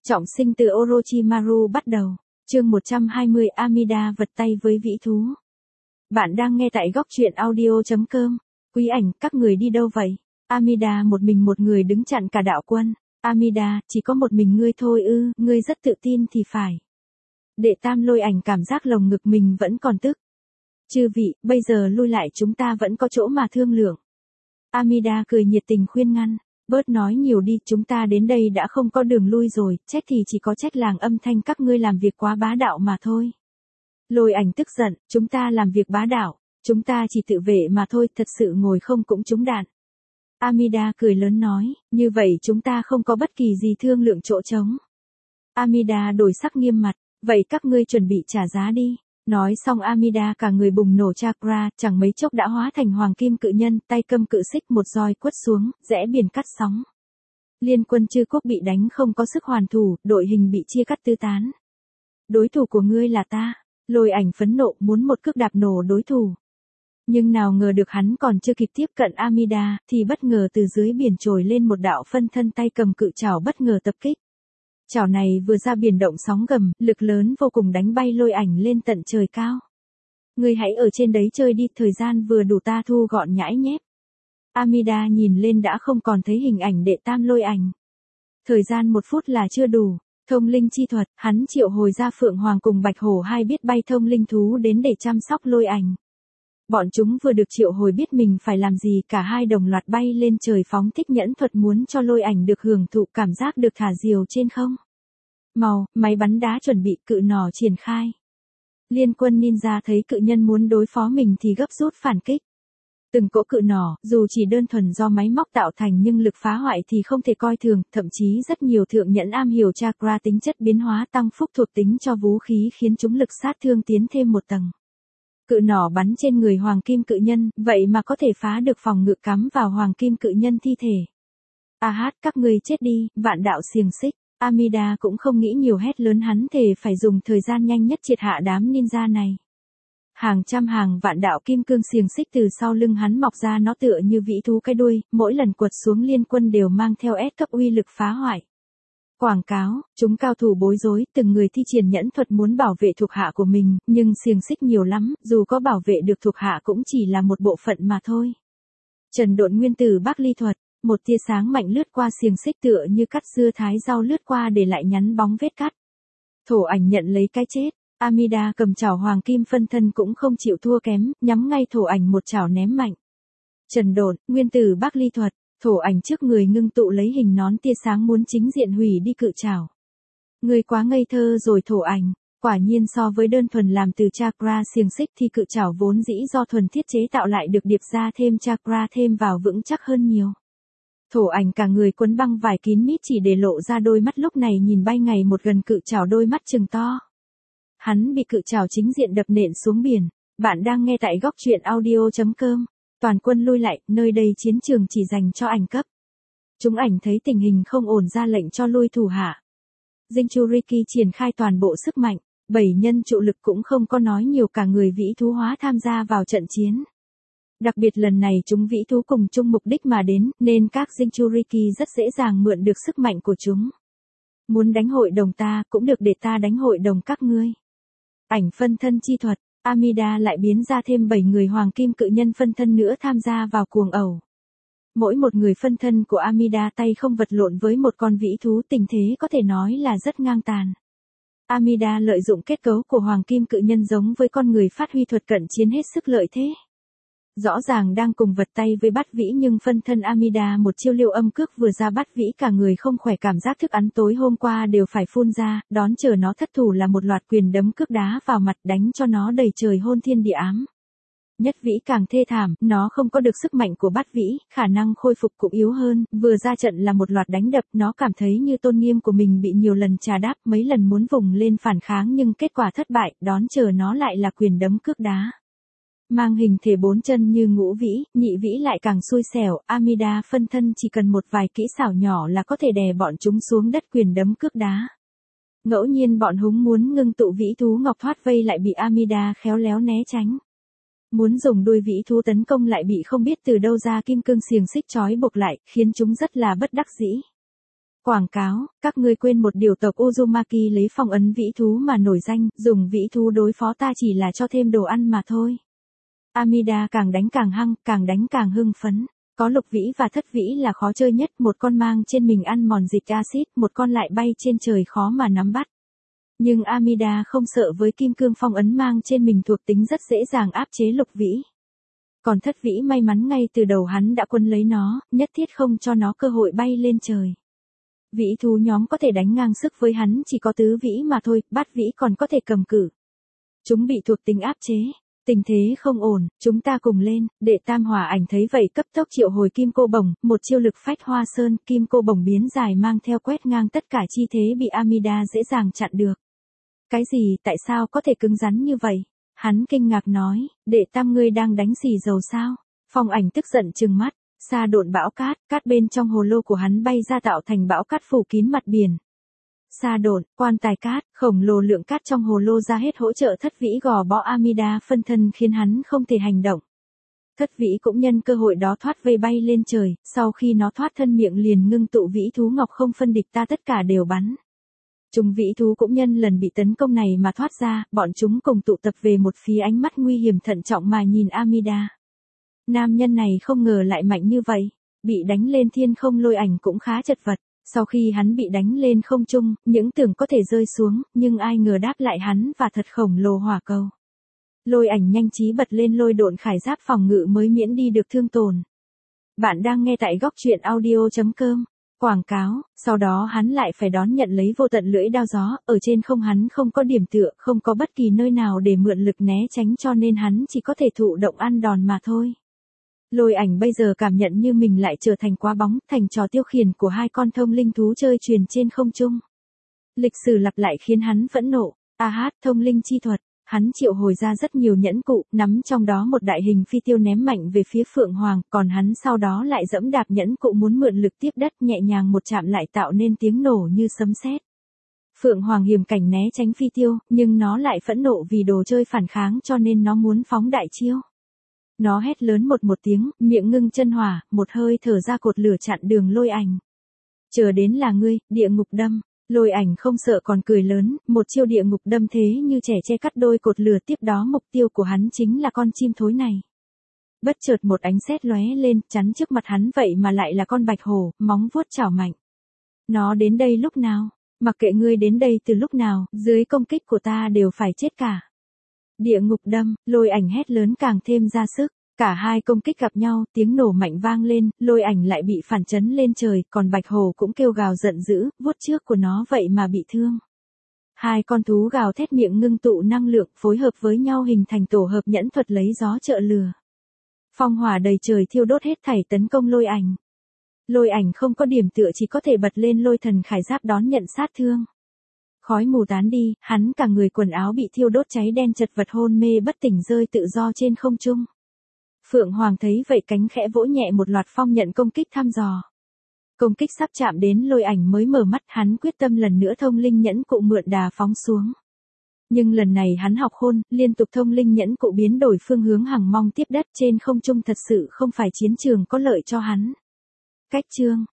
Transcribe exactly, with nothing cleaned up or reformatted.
Trọng sinh từ Orochimaru bắt đầu. Chương một trăm hai mươi Amida vật tay với vĩ thú. Bạn đang nghe tại góc truyện audio chấm com. Quý ảnh, các người đi đâu vậy? Amida một mình một người đứng chặn cả đạo quân. Amida, chỉ có một mình ngươi thôi ư, ngươi rất tự tin thì phải. Đệ Tam Lôi Ảnh cảm giác lồng ngực mình vẫn còn tức. Chư vị, bây giờ lui lại, chúng ta vẫn có chỗ mà thương lượng. Amida cười nhiệt tình khuyên ngăn. Bớt nói nhiều đi, chúng ta đến đây đã không có đường lui rồi, trách thì chỉ có trách làng âm thanh các ngươi làm việc quá bá đạo mà thôi. Lôi Ảnh tức giận, chúng ta làm việc bá đạo, chúng ta chỉ tự vệ mà thôi, thật sự ngồi không cũng trúng đạn. Amida cười lớn nói, như vậy chúng ta không có bất kỳ gì thương lượng chỗ trống. Amida đổi sắc nghiêm mặt, vậy các ngươi chuẩn bị trả giá đi. Nói xong Amida cả người bùng nổ chakra, chẳng mấy chốc đã hóa thành hoàng kim cự nhân, tay cầm cự xích một roi quất xuống, rẽ biển cắt sóng. Liên quân Chư Quốc bị đánh không có sức hoàn thủ, đội hình bị chia cắt tứ tán. Đối thủ của ngươi là ta. Lôi Ảnh phẫn nộ muốn một cước đạp nổ đối thủ. Nhưng nào ngờ được hắn còn chưa kịp tiếp cận Amida, thì bất ngờ từ dưới biển trồi lên một đạo phân thân tay cầm cự chảo bất ngờ tập kích. Chảo này vừa ra biển động sóng gầm, lực lớn vô cùng đánh bay Lôi Ảnh lên tận trời cao. Ngươi hãy ở trên đấy chơi đi, thời gian vừa đủ ta thu gọn nhãi nhép. Amida nhìn lên đã không còn thấy hình ảnh Đệ Tam Lôi Ảnh. Thời gian một phút là chưa đủ. Thông linh chi thuật, hắn triệu hồi ra Phượng Hoàng cùng Bạch Hổ hai biết bay thông linh thú đến để chăm sóc Lôi Ảnh. Bọn chúng vừa được triệu hồi biết mình phải làm gì, cả hai đồng loạt bay lên trời phóng thích nhẫn thuật muốn cho Lôi Ảnh được hưởng thụ cảm giác được thả diều trên không. Màu, máy bắn đá chuẩn bị, cự nỏ triển khai. Liên quân ninja thấy cự nhân muốn đối phó mình thì gấp rút phản kích. Từng cỗ cự nỏ, dù chỉ đơn thuần do máy móc tạo thành nhưng lực phá hoại thì không thể coi thường, thậm chí rất nhiều thượng nhẫn am hiểu chakra tính chất biến hóa tăng phúc thuộc tính cho vũ khí khiến chúng lực sát thương tiến thêm một tầng. Cự nỏ bắn trên người hoàng kim cự nhân, vậy mà có thể phá được phòng ngự cắm vào hoàng kim cự nhân thi thể. A hát, các ngươi chết đi, vạn đạo xiềng xích. Amida cũng không nghĩ nhiều hét lớn hắn thề phải dùng thời gian nhanh nhất triệt hạ đám ninja này. Hàng trăm hàng vạn đạo kim cương xiềng xích từ sau lưng hắn mọc ra, nó tựa như vĩ thú cái đuôi, mỗi lần quật xuống liên quân đều mang theo S cấp uy lực phá hoại. Quảng cáo, chúng cao thủ bối rối, từng người thi triển nhẫn thuật muốn bảo vệ thuộc hạ của mình, nhưng xiềng xích nhiều lắm, dù có bảo vệ được thuộc hạ cũng chỉ là một bộ phận mà thôi. Trần độn nguyên tử Bắc Ly thuật, một tia sáng mạnh lướt qua xiềng xích tựa như cắt dưa thái rau lướt qua để lại nhắn bóng vết cắt. Thổ Ảnh nhận lấy cái chết. Amida cầm chảo hoàng kim phân thân cũng không chịu thua kém, nhắm ngay Thổ Ảnh một chảo ném mạnh. Trần độn, nguyên tử Bắc Ly thuật, Thổ Ảnh trước người ngưng tụ lấy hình nón tia sáng muốn chính diện hủy đi cự chảo. Ngươi quá ngây thơ rồi Thổ Ảnh, quả nhiên so với đơn thuần làm từ chakra xiềng xích thì cự chảo vốn dĩ do thuần thiết chế tạo lại được điệp ra thêm chakra thêm vào vững chắc hơn nhiều. Thổ Ảnh cả người quấn băng vải kín mít chỉ để lộ ra đôi mắt lúc này nhìn bay ngày một gần cự chảo đôi mắt trừng to. Hắn bị cự chảo chính diện đập nện xuống biển. Bạn đang nghe tại góc truyện audio chấm com. Toàn quân lui lại, nơi đây chiến trường chỉ dành cho ảnh cấp. Chúng ảnh thấy tình hình không ổn ra lệnh cho lui thủ hạ. Jinchuriki triển khai toàn bộ sức mạnh, bảy nhân trụ lực cũng không có nói nhiều, cả người vĩ thú hóa tham gia vào trận chiến. Đặc biệt lần này chúng vĩ thú cùng chung mục đích mà đến, nên các Jinchuriki rất dễ dàng mượn được sức mạnh của chúng. Muốn đánh hội đồng ta, cũng được để ta đánh hội đồng các ngươi. Ảnh phân thân chi thuật, Amida lại biến ra thêm bảy người hoàng kim cự nhân phân thân nữa tham gia vào cuồng ẩu. Mỗi một người phân thân của Amida tay không vật lộn với một con vĩ thú, tình thế có thể nói là rất ngang tàn. Amida lợi dụng kết cấu của hoàng kim cự nhân giống với con người phát huy thuật cận chiến hết sức lợi thế. Rõ ràng đang cùng vật tay với bắt vĩ nhưng phân thân Amida một chiêu liêu âm cước vừa ra bắt vĩ cả người không khỏe, cảm giác thức ăn tối hôm qua đều phải phun ra, đón chờ nó thất thủ là một loạt quyền đấm cước đá vào mặt đánh cho nó đầy trời hôn thiên địa ám. Nhất vĩ càng thê thảm, nó không có được sức mạnh của bắt vĩ, khả năng khôi phục cũng yếu hơn, vừa ra trận là một loạt đánh đập, nó cảm thấy như tôn nghiêm của mình bị nhiều lần trà đáp, mấy lần muốn vùng lên phản kháng nhưng kết quả thất bại, đón chờ nó lại là quyền đấm cước đá. Mang hình thể bốn chân như ngũ vĩ, nhị vĩ lại càng xui xẻo, Amida phân thân chỉ cần một vài kỹ xảo nhỏ là có thể đè bọn chúng xuống đất quyền đấm cước đá. Ngẫu nhiên bọn húng muốn ngưng tụ vĩ thú ngọc thoát vây lại bị Amida khéo léo né tránh. Muốn dùng đuôi vĩ thú tấn công lại bị không biết từ đâu ra kim cương xiềng xích trói buộc lại, khiến chúng rất là bất đắc dĩ. Quảng cáo, các ngươi quên một điều tộc Uzumaki lấy phong ấn vĩ thú mà nổi danh, dùng vĩ thú đối phó ta chỉ là cho thêm đồ ăn mà thôi. Amida càng đánh càng hăng, càng đánh càng hưng phấn. Có lục vĩ và thất vĩ là khó chơi nhất, một con mang trên mình ăn mòn dịch axit, một con lại bay trên trời khó mà nắm bắt. Nhưng Amida không sợ, với kim cương phong ấn mang trên mình thuộc tính rất dễ dàng áp chế lục vĩ. Còn thất vĩ may mắn ngay từ đầu hắn đã quân lấy nó, nhất thiết không cho nó cơ hội bay lên trời. Vĩ thú nhóm có thể đánh ngang sức với hắn chỉ có tứ vĩ mà thôi, bát vĩ còn có thể cầm cự. Chúng bị thuộc tính áp chế. Tình thế không ổn, chúng ta cùng lên. Đệ tam hỏa ảnh thấy vậy cấp tốc triệu hồi kim cô bổng, một chiêu lực phách hoa sơn, kim cô bổng biến dài mang theo quét ngang tất cả chi thế bị Amida dễ dàng chặn được. Cái gì, tại sao có thể cứng rắn như vậy? Hắn kinh ngạc nói, đệ tam ngươi đang đánh xì dầu sao? Phong ảnh tức giận trừng mắt, sa độn bão cát, cát bên trong hồ lô của hắn bay ra tạo thành bão cát phủ kín mặt biển. Sa độn, quan tài cát, khổng lồ lượng cát trong hồ lô ra hết hỗ trợ thất vĩ gò bó Amida phân thân khiến hắn không thể hành động. Thất vĩ cũng nhân cơ hội đó thoát vây bay lên trời, sau khi nó thoát thân miệng liền ngưng tụ vĩ thú ngọc không phân địch ta tất cả đều bắn. Chúng vĩ thú cũng nhân lần bị tấn công này mà thoát ra, bọn chúng cùng tụ tập về một phía, ánh mắt nguy hiểm thận trọng mà nhìn Amida. Nam nhân này không ngờ lại mạnh như vậy, bị đánh lên thiên không lôi ảnh cũng khá chật vật. Sau khi hắn bị đánh lên không trung, những tưởng có thể rơi xuống, nhưng ai ngờ đáp lại hắn và thật khổng lồ hỏa cầu. Lôi ảnh nhanh trí bật lên lôi độn khải giáp phòng ngự mới miễn đi được thương tổn. Bạn đang nghe tại góc truyện audio chấm com. Quảng cáo, sau đó hắn lại phải đón nhận lấy vô tận lưỡi đao gió, ở trên không hắn không có điểm tựa, không có bất kỳ nơi nào để mượn lực né tránh cho nên hắn chỉ có thể thụ động ăn đòn mà thôi. Lôi ảnh bây giờ cảm nhận như mình lại trở thành quá bóng, thành trò tiêu khiển của hai con thông linh thú chơi chuyền trên không trung. Lịch sử lặp lại khiến hắn phẫn nộ, a hát thông linh chi thuật, hắn triệu hồi ra rất nhiều nhẫn cụ, nắm trong đó một đại hình phi tiêu ném mạnh về phía Phượng Hoàng, còn hắn sau đó lại dẫm đạp nhẫn cụ muốn mượn lực tiếp đất, nhẹ nhàng một chạm lại tạo nên tiếng nổ như sấm sét. Phượng Hoàng hiểm cảnh né tránh phi tiêu, nhưng nó lại phẫn nộ vì đồ chơi phản kháng cho nên nó muốn phóng đại chiêu. Nó hét lớn một một tiếng, miệng ngưng chân hỏa, một hơi thở ra cột lửa chặn đường lôi ảnh. Chờ đến là ngươi, địa ngục đâm. Lôi ảnh không sợ còn cười lớn, một chiêu địa ngục đâm thế như trẻ che cắt đôi cột lửa, tiếp đó mục tiêu của hắn chính là con chim thối này. Bất chợt một ánh sét lóe lên, chắn trước mặt hắn vậy mà lại là con bạch hổ, móng vuốt chảo mạnh. Nó đến đây lúc nào? Mặc kệ ngươi đến đây từ lúc nào, dưới công kích của ta đều phải chết cả. Địa ngục đâm, lôi ảnh hét lớn càng thêm ra sức. Cả hai công kích gặp nhau, tiếng nổ mạnh vang lên, lôi ảnh lại bị phản chấn lên trời, còn bạch hổ cũng kêu gào giận dữ, vuốt trước của nó vậy mà bị thương. Hai con thú gào thét miệng ngưng tụ năng lượng, phối hợp với nhau hình thành tổ hợp nhẫn thuật lấy gió trợ lửa. Phong hỏa đầy trời thiêu đốt hết thảy tấn công lôi ảnh. Lôi ảnh không có điểm tựa chỉ có thể bật lên lôi thần khải giáp đón nhận sát thương. Khói mù tán đi, hắn cả người quần áo bị thiêu đốt cháy đen, chật vật hôn mê bất tỉnh rơi tự do trên không trung. Phượng Hoàng thấy vậy cánh khẽ vỗ nhẹ, một loạt phong nhận công kích thăm dò. Công kích sắp chạm đến lôi ảnh mới mở mắt, hắn quyết tâm lần nữa thông linh nhẫn cụ mượn đà phóng xuống. Nhưng lần này hắn học khôn, liên tục thông linh nhẫn cụ biến đổi phương hướng hằng mong tiếp đất trên không trung, thật sự không phải chiến trường có lợi cho hắn. Cách chương,